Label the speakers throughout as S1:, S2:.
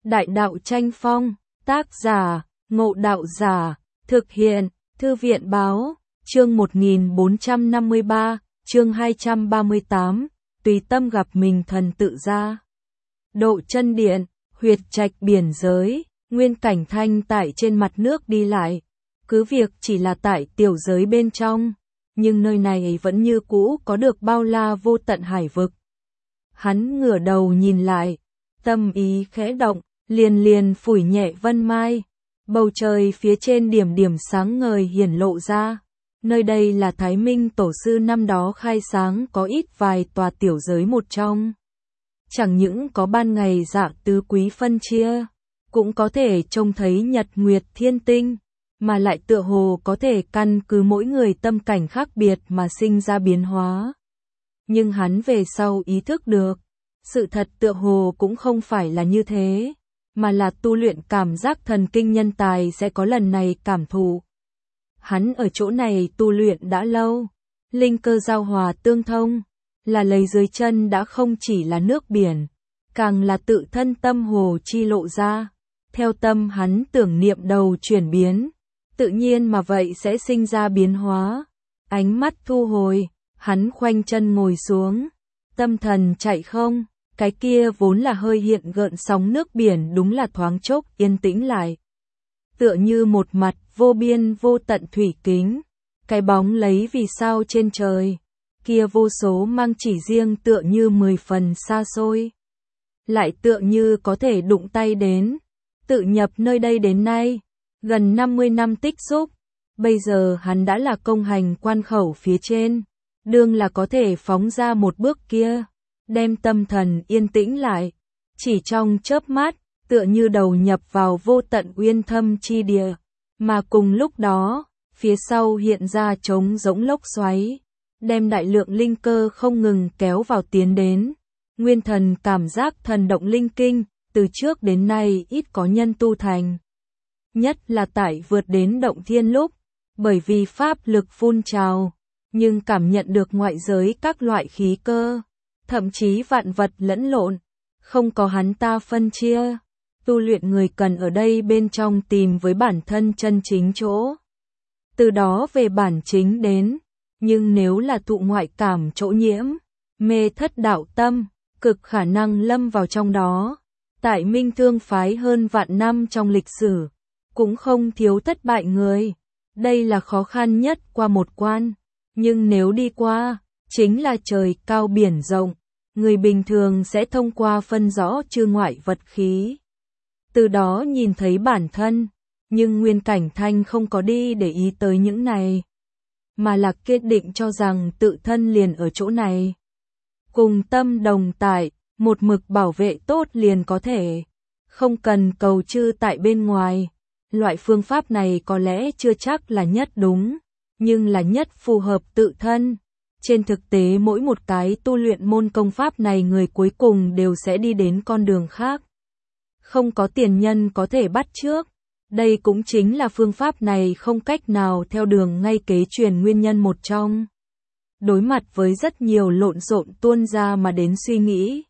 S1: Đại đạo tranh phong, tác giả, Ngộ Đạo Giả, thực hiện, Thư viện Báo, chương 1453, chương 238, tùy tâm gặp mình thần tự ra. Độ chân điện, huyệt trạch biển giới, Nguyên Cảnh Thanh tại trên mặt nước đi lại, cứ việc chỉ là tại tiểu giới bên trong, nhưng nơi này vẫn như cũ có được bao la vô tận hải vực. Hắn ngửa đầu nhìn lại, tâm ý khẽ động, liền liền phủi nhẹ vân mai, bầu trời phía trên điểm điểm sáng ngời hiển lộ ra. Nơi đây là Thái Minh Tổ sư năm đó khai sáng có ít vài tòa tiểu giới một trong. Chẳng những có ban ngày dạ tứ quý phân chia, cũng có thể trông thấy nhật nguyệt thiên tinh, mà lại tựa hồ có thể căn cứ mỗi người tâm cảnh khác biệt mà sinh ra biến hóa. Nhưng hắn về sau ý thức được, sự thật tựa hồ cũng không phải là như thế, mà là tu luyện cảm giác thần kinh nhân tài sẽ có lần này cảm thụ. Hắn ở chỗ này tu luyện đã lâu, linh cơ giao hòa tương thông, là lấy dưới chân đã không chỉ là nước biển, càng là tự thân tâm hồ chi lộ ra. Theo tâm hắn tưởng niệm đầu chuyển biến, tự nhiên mà vậy sẽ sinh ra biến hóa. Ánh mắt thu hồi, hắn khoanh chân ngồi xuống, tâm thần chạy không, cái kia vốn là hơi hiện gợn sóng nước biển đúng là thoáng chốc yên tĩnh lại. Tựa như một mặt vô biên vô tận thủy kính, cái bóng lấy vì sao trên trời, kia vô số mang chỉ riêng tựa như 10 phần xa xôi. Lại tựa như có thể đụng tay đến, tự nhập nơi đây đến nay, gần 50 năm tích xúc, bây giờ hắn đã là công hành quan khẩu phía trên, đương là có thể phóng ra một bước kia, đem tâm thần yên tĩnh lại, chỉ trong chớp mắt, tựa như đầu nhập vào vô tận uyên thâm chi địa, mà cùng lúc đó, phía sau hiện ra trống rỗng lốc xoáy, đem đại lượng linh cơ không ngừng kéo vào tiến đến. Nguyên thần cảm giác thần động linh kinh, từ trước đến nay ít có nhân tu thành. Nhất là tại vượt đến động thiên lúc, bởi vì pháp lực phun trào, nhưng cảm nhận được ngoại giới các loại khí cơ, thậm chí vạn vật lẫn lộn, không có hắn ta phân chia. Tu luyện người cần ở đây bên trong tìm với bản thân chân chính chỗ. Từ đó về bản chính đến, nhưng nếu là thụ ngoại cảm chỗ nhiễm, mê thất đạo tâm, cực khả năng lâm vào trong đó. Tại Minh Thương phái hơn vạn năm trong lịch sử, cũng không thiếu thất bại người. Đây là khó khăn nhất qua một quan, nhưng nếu đi qua, chính là trời cao biển rộng, người bình thường sẽ thông qua phân rõ chư ngoại vật khí. Từ đó nhìn thấy bản thân, nhưng Nguyên Cảnh Thanh không có đi để ý tới những này, mà là kiên định cho rằng tự thân liền ở chỗ này. Cùng tâm đồng tại, một mực bảo vệ tốt liền có thể, không cần cầu chư tại bên ngoài. Loại phương pháp này có lẽ chưa chắc là nhất đúng, nhưng là nhất phù hợp tự thân. Trên thực tế mỗi một cái tu luyện môn công pháp này người cuối cùng đều sẽ đi đến con đường khác. Không có tiền nhân có thể bắt chước. Đây cũng chính là phương pháp này không cách nào theo đường ngay kế truyền nguyên nhân một trong. Đối mặt với rất nhiều lộn xộn tuôn ra mà đến suy nghĩ,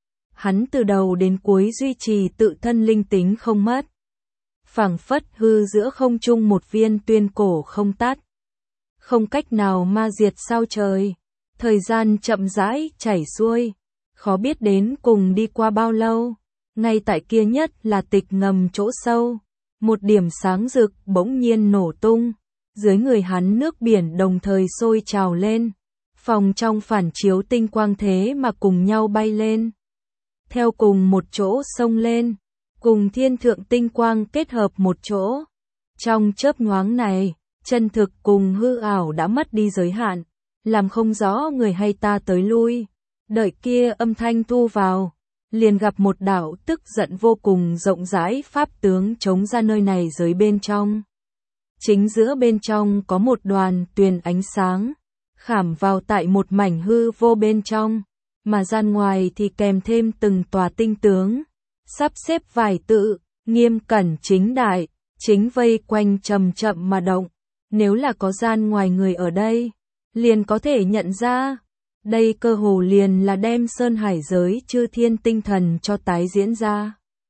S1: hắn từ đầu đến cuối duy trì tự thân linh tính không mất. Phảng phất hư giữa không trung một viên tuyên cổ không tắt, không cách nào ma diệt sao trời. Thời gian chậm rãi chảy xuôi, khó biết đến cùng đi qua bao lâu. Ngay tại kia nhất là tịch ngầm chỗ sâu, một điểm sáng rực bỗng nhiên nổ tung, dưới người hắn nước biển đồng thời sôi trào lên, phòng trong phản chiếu tinh quang thế mà cùng nhau bay lên, theo cùng một chỗ xông lên, cùng thiên thượng tinh quang kết hợp một chỗ. Trong chớp nhoáng này, chân thực cùng hư ảo đã mất đi giới hạn, làm không rõ người hay ta tới lui. Đợi kia âm thanh thu vào, liền gặp một đạo tức giận vô cùng rộng rãi pháp tướng chống ra nơi này giới bên trong. Chính giữa bên trong có một đoàn tuyền ánh sáng, khảm vào tại một mảnh hư vô bên trong, mà gian ngoài thì kèm thêm từng tòa tinh tướng, sắp xếp vài tự, nghiêm cẩn chính đại, chính vây quanh chậm chậm mà động. Nếu là có gian ngoài người ở đây, liền có thể nhận ra. Đây cơ hồ liền là đem sơn hải giới chư thiên tinh thần cho tái diễn ra.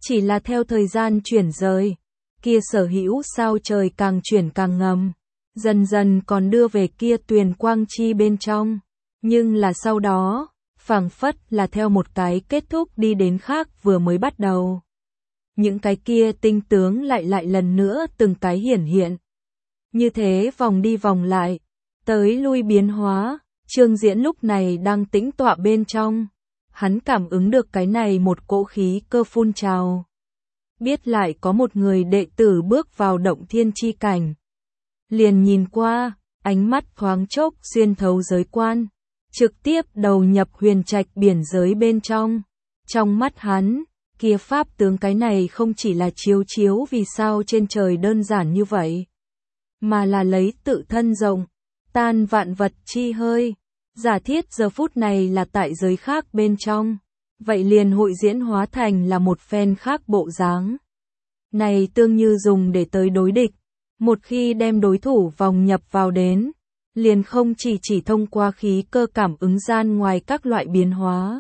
S1: Chỉ là theo thời gian chuyển rời, kia sở hữu sao trời càng chuyển càng ngầm, dần dần còn đưa về kia tuyền quang chi bên trong. Nhưng là sau đó, phảng phất là theo một cái kết thúc đi đến khác vừa mới bắt đầu. Những cái kia tinh tướng lại lần nữa từng cái hiển hiện. Như thế vòng đi vòng lại, tới lui biến hóa, Trương Diễn lúc này đang tĩnh tọa bên trong. Hắn cảm ứng được cái này một cỗ khí cơ phun trào. Biết lại có một người đệ tử bước vào động thiên chi cảnh. Liền nhìn qua, ánh mắt thoáng chốc xuyên thấu giới quan, trực tiếp đầu nhập huyền trạch biển giới bên trong. Trong mắt hắn, kia pháp tướng cái này không chỉ là chiếu vì sao trên trời đơn giản như vậy, mà là lấy tự thân rộng, tan vạn vật chi hơi. Giả thiết giờ phút này là tại giới khác bên trong, vậy liền hội diễn hóa thành là một phen khác bộ dáng. Này tương như dùng để tới đối địch, một khi đem đối thủ vòng nhập vào đến, liền không chỉ thông qua khí cơ cảm ứng gian ngoài các loại biến hóa,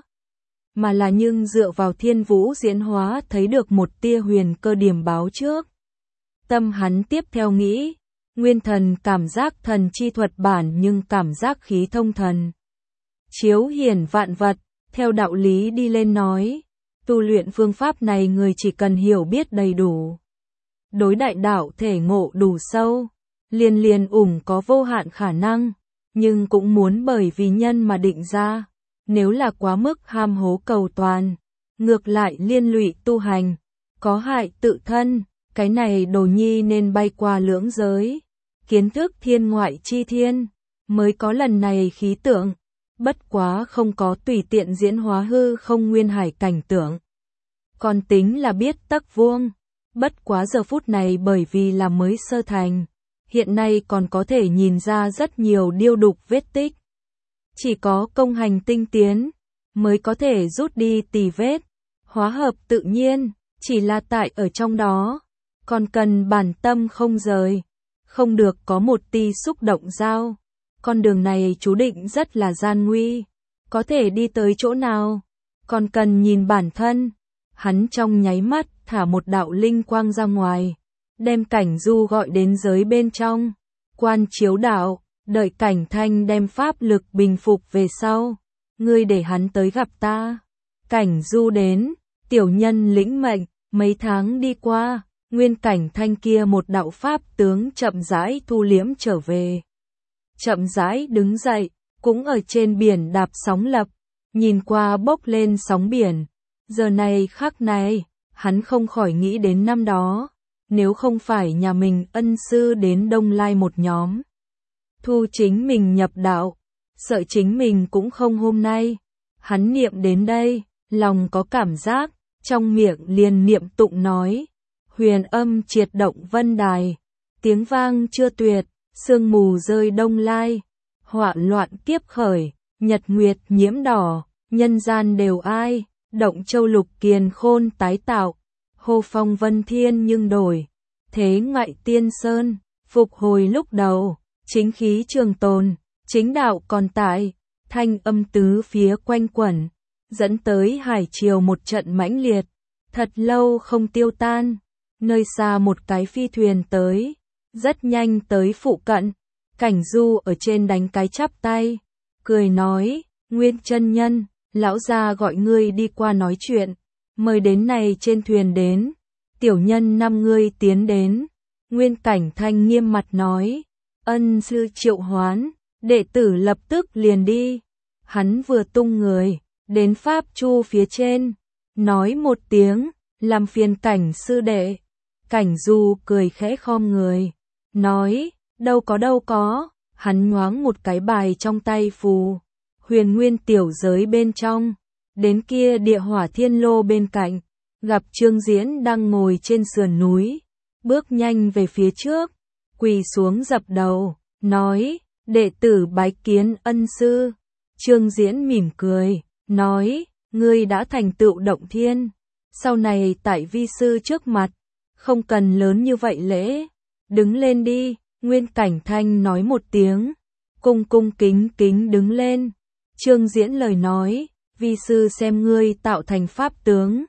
S1: mà là nhưng dựa vào thiên vũ diễn hóa thấy được một tia huyền cơ điểm báo trước. Tâm hắn tiếp theo nghĩ, nguyên thần cảm giác thần chi thuật bản nhưng cảm giác khí thông thần. Chiếu hiển vạn vật, theo đạo lý đi lên nói, tu luyện phương pháp này người chỉ cần hiểu biết đầy đủ. Đối đại đạo thể ngộ đủ sâu, liền có vô hạn khả năng, nhưng cũng muốn bởi vì nhân mà định ra. Nếu là quá mức ham hố cầu toàn, ngược lại liên lụy tu hành, có hại tự thân, cái này đồ nhi nên bay qua lưỡng giới, kiến thức thiên ngoại chi thiên, mới có lần này khí tượng, bất quá không có tùy tiện diễn hóa hư không nguyên hải cảnh tượng. Còn tính là biết tắc vuông, bất quá giờ phút này bởi vì là mới sơ thành, hiện nay còn có thể nhìn ra rất nhiều điêu đục vết tích. Chỉ có công hành tinh tiến, mới có thể rút đi tì vết, hóa hợp tự nhiên, chỉ là tại ở trong đó, còn cần bản tâm không rời, không được có một ti xúc động giao. Con đường này chú định rất là gian nguy, có thể đi tới chỗ nào, còn cần nhìn bản thân. Hắn trong nháy mắt thả một đạo linh quang ra ngoài, đem Cảnh Du gọi đến giới bên trong, quan chiếu đạo. Đợi Cảnh Thanh đem pháp lực bình phục về sau, ngươi để hắn tới gặp ta. Cảnh Du đến, tiểu nhân lĩnh mệnh, mấy tháng đi qua, nguyên Cảnh Thanh kia một đạo pháp tướng chậm rãi thu liễm trở về. Chậm rãi đứng dậy, cũng ở trên biển đạp sóng lập, nhìn qua bốc lên sóng biển. Giờ này khắc này, hắn không khỏi nghĩ đến năm đó, nếu không phải nhà mình ân sư đến Đông Lai một nhóm. Thu chính mình nhập đạo, sợ chính mình cũng không hôm nay. Hắn niệm đến đây, lòng có cảm giác, trong miệng liền niệm tụng nói. Huyền âm triệt động vân đài, tiếng vang chưa tuyệt, sương mù rơi Đông Lai. Họa loạn kiếp khởi, nhật nguyệt nhiễm đỏ, nhân gian đều ai, động châu lục kiền khôn tái tạo. Hô phong vân thiên nhưng đổi, thế ngại tiên sơn, phục hồi lúc đầu. Chính khí trường tồn, chính đạo còn tại, thanh âm tứ phía quanh quẩn, dẫn tới hải triều một trận mãnh liệt, thật lâu không tiêu tan. Nơi xa một cái phi thuyền tới, rất nhanh tới phụ cận, Cảnh Du ở trên đánh cái chắp tay, cười nói, Nguyên chân nhân, lão gia gọi ngươi đi qua nói chuyện, mời đến này trên thuyền đến, tiểu nhân 5 ngươi tiến đến. Nguyên Cảnh Thanh nghiêm mặt nói, ân sư triệu hoán, đệ tử lập tức liền đi. Hắn vừa tung người, đến Pháp Chu phía trên, nói một tiếng, làm phiền Cảnh sư đệ. Cảnh Du cười khẽ khom người, nói, đâu có, hắn nhoáng một cái bài trong tay phù, huyền nguyên tiểu giới bên trong, đến kia địa hỏa thiên lô bên cạnh, gặp Trương Diễn đang ngồi trên sườn núi, bước nhanh về phía trước, quỳ xuống dập đầu, nói, đệ tử bái kiến ân sư. Trương Diễn mỉm cười, nói, ngươi đã thành tựu động thiên, sau này tại vi sư trước mặt, không cần lớn như vậy lễ, đứng lên đi. Nguyên Cảnh Thanh nói một tiếng, cung kính đứng lên. Trương Diễn lời nói, vi sư xem ngươi tạo thành pháp tướng,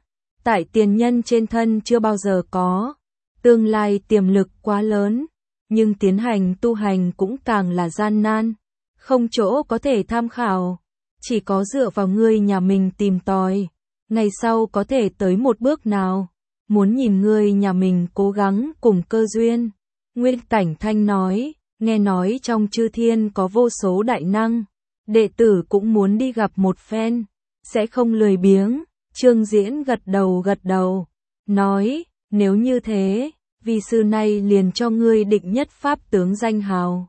S1: tại tiền nhân trên thân chưa bao giờ có, tương lai tiềm lực quá lớn, nhưng tiến hành tu hành cũng càng là gian nan, không chỗ có thể tham khảo, chỉ có dựa vào ngươi nhà mình tìm tòi, ngày sau có thể tới một bước nào, muốn nhìn ngươi nhà mình cố gắng cùng cơ duyên. Nguyên Cảnh Thanh nói, nghe nói trong chư thiên có vô số đại năng, đệ tử cũng muốn đi gặp một phen, sẽ không lười biếng. Trương Diễn gật đầu, nói, nếu như thế, vi sư này liền cho ngươi định nhất pháp tướng danh hào.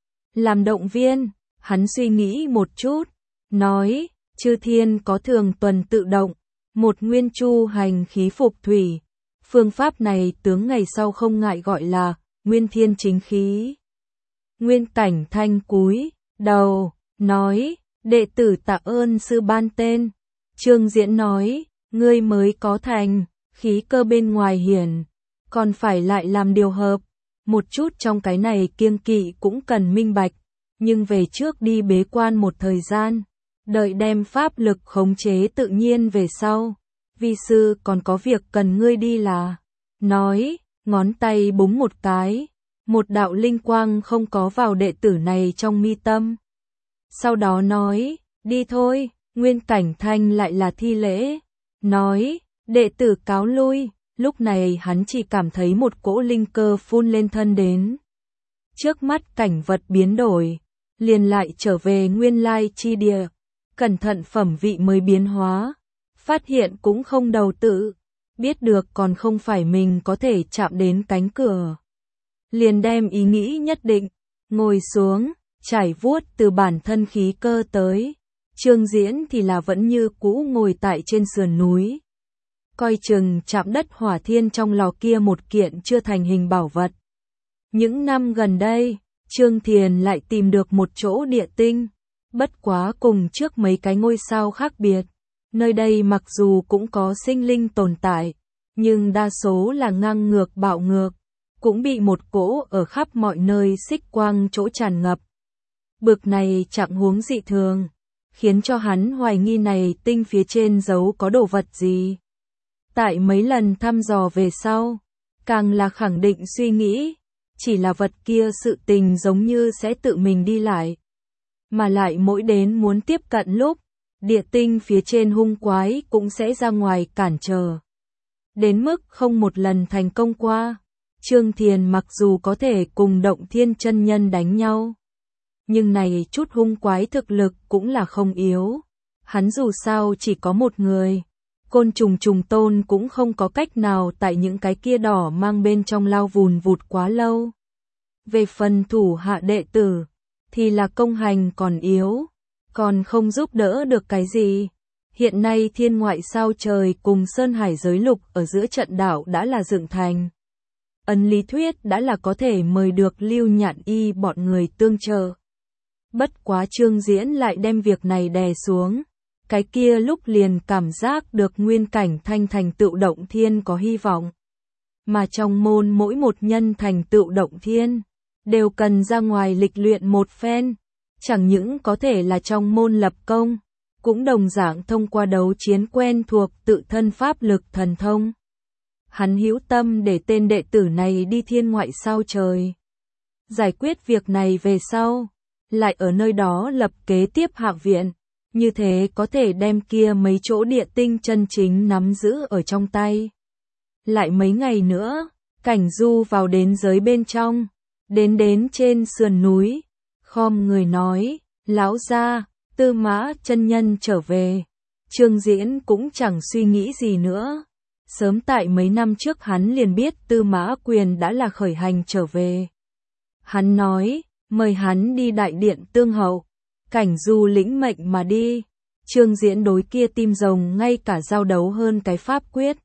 S1: Làm động viên, hắn suy nghĩ một chút, nói, chư thiên có thường tuần tự động, một nguyên chu hành khí phục thủy, phương pháp này tướng ngày sau không ngại gọi là nguyên thiên chính khí. Nguyên Cảnh Thanh cúi đầu, nói, đệ tử tạ ơn sư ban tên. Trương Diễn nói, ngươi mới có thành, khí cơ bên ngoài hiển, còn phải lại làm điều hợp, một chút trong cái này kiêng kỵ cũng cần minh bạch, nhưng về trước đi bế quan một thời gian, đợi đem pháp lực khống chế tự nhiên về sau, vi sư còn có việc cần ngươi đi là, nói, ngón tay búng một cái, một đạo linh quang không có vào đệ tử này trong mi tâm. Sau đó nói, đi thôi. Nguyên Cảnh Thanh lại là thi lễ, nói, đệ tử cáo lui, lúc này hắn chỉ cảm thấy một cỗ linh cơ phun lên thân đến. Trước mắt cảnh vật biến đổi, liền lại trở về nguyên lai chi địa, cẩn thận phẩm vị mới biến hóa, phát hiện cũng không đầu tự, biết được còn không phải mình có thể chạm đến cánh cửa. Liền đem ý nghĩ nhất định, ngồi xuống, trải vuốt từ bản thân khí cơ tới. Trương Diễn thì là vẫn như cũ ngồi tại trên sườn núi. Coi chừng chạm đất hỏa thiên trong lò kia một kiện chưa thành hình bảo vật. Những năm gần đây, Trương Thiền lại tìm được một chỗ địa tinh. Bất quá cùng trước mấy cái ngôi sao khác biệt. Nơi đây mặc dù cũng có sinh linh tồn tại, nhưng đa số là ngang ngược bạo ngược. Cũng bị một cỗ ở khắp mọi nơi xích quang chỗ tràn ngập. Bực này trạng huống dị thường, khiến cho hắn hoài nghi này tinh phía trên giấu có đồ vật gì. Tại mấy lần thăm dò về sau, càng là khẳng định suy nghĩ, chỉ là vật kia sự tình giống như sẽ tự mình đi lại. Mà lại mỗi đến muốn tiếp cận lúc, địa tinh phía trên hung quái cũng sẽ ra ngoài cản trở. Đến mức không một lần thành công qua, Trương Thiền mặc dù có thể cùng Động Thiên chân nhân đánh nhau, nhưng này chút hung quái thực lực cũng là không yếu. Hắn dù sao chỉ có một người, côn trùng trùng tôn cũng không có cách nào tại những cái kia đỏ mang bên trong lao vùn vụt quá lâu. Về phần thủ hạ đệ tử, thì là công hành còn yếu, còn không giúp đỡ được cái gì. Hiện nay thiên ngoại sao trời cùng Sơn Hải giới lục ở giữa trận đảo đã là dựng thành. Ấn lý thuyết đã là có thể mời được Lưu Nhạn Y bọn người tương trợ. Bất quá Trương Diễn lại đem việc này đè xuống. Cái kia lúc liền cảm giác được Nguyên Cảnh Thanh thành tựu Động Thiên có hy vọng. Mà trong môn mỗi một nhân thành tựu Động Thiên, đều cần ra ngoài lịch luyện một phen. Chẳng những có thể là trong môn lập công, cũng đồng dạng thông qua đấu chiến quen thuộc tự thân pháp lực thần thông. Hắn hữu tâm để tên đệ tử này đi thiên ngoại sao trời. Giải quyết việc này về sau, lại ở nơi đó lập kế tiếp hạ viện, như thế có thể đem kia mấy chỗ địa tinh chân chính nắm giữ ở trong tay. Lại mấy ngày nữa, Cảnh Du vào đến giới bên trong, đến trên sườn núi, khom người nói, lão gia, Tư Mã chân nhân trở về. Trương Diễn cũng chẳng suy nghĩ gì nữa. Sớm tại mấy năm trước hắn liền biết Tư Mã Quyền đã là khởi hành trở về. Hắn nói, mời hắn đi đại điện tương hậu. Cảnh Du lĩnh mệnh mà đi. Trương Diễn đối kia tim rồng ngay cả giao đấu hơn cái pháp quyết.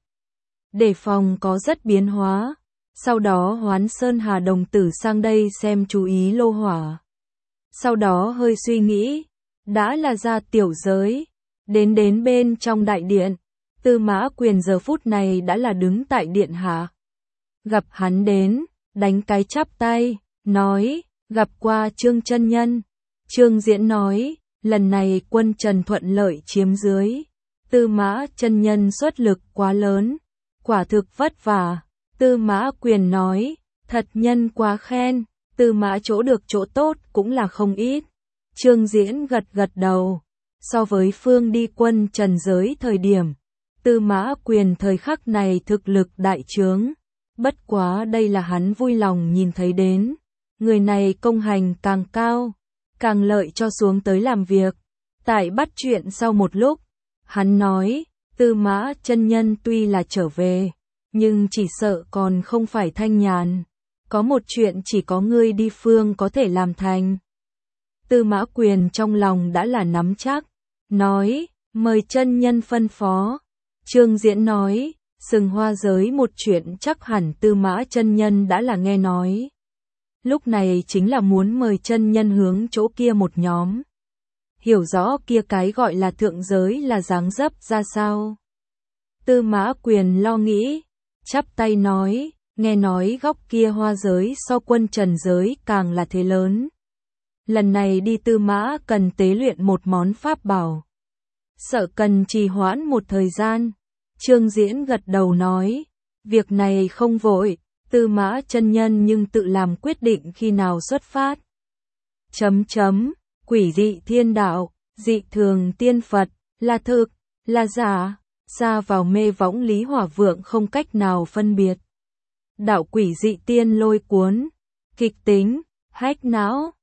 S1: Đề phòng có rất biến hóa. Sau đó Hoán Sơn Hà đồng tử sang đây xem chú ý lô hỏa. Sau đó hơi suy nghĩ, đã là ra tiểu giới, đến bên trong đại điện. Tư Mã Quyền giờ phút này đã là đứng tại điện hạ. Gặp hắn đến, đánh cái chắp tay, nói, gặp qua Trương chân nhân. Trương Diễn nói, lần này quân Trần thuận lợi chiếm dưới. Tư Mã chân nhân xuất lực quá lớn, quả thực vất vả. Tư Mã Quyền nói, thật nhân quá khen, Tư Mã chỗ được chỗ tốt cũng là không ít. Trương Diễn gật gật đầu, so với Phương đi quân trần giới thời điểm, Tư Mã Quyền thời khắc này thực lực đại trướng. Bất quá đây là hắn vui lòng nhìn thấy đến, người này công hành càng cao, càng lợi cho xuống tới làm việc. Tại bắt chuyện sau một lúc, hắn nói, Tư Mã chân nhân tuy là trở về, nhưng chỉ sợ còn không phải thanh nhàn. Có một chuyện chỉ có ngươi đi phương có thể làm thành. Tư Mã Quyền trong lòng đã là nắm chắc, nói, mời chân nhân phân phó. Trương Diễn nói, Sừng Hoa giới một chuyện chắc hẳn Tư Mã chân nhân đã là nghe nói. Lúc này chính là muốn mời chân nhân hướng chỗ kia một nhóm. Hiểu rõ kia cái gọi là thượng giới là dáng dấp ra sao. Tư Mã Quyền lo nghĩ, chắp tay nói, nghe nói góc kia hoa giới so quân trần giới càng là thế lớn. Lần này đi Tư Mã cần tế luyện một món pháp bảo. Sợ cần trì hoãn một thời gian. Trương Diễn gật đầu nói, việc này không vội, Tư Mã chân nhân nhưng tự làm quyết định khi nào xuất phát. Quỷ dị thiên đạo, dị thường tiên Phật, là thực, là giả, xa vào mê võng Lý Hỏa Vượng không cách nào phân biệt. Đạo quỷ dị tiên lôi cuốn, kịch tính, hách não,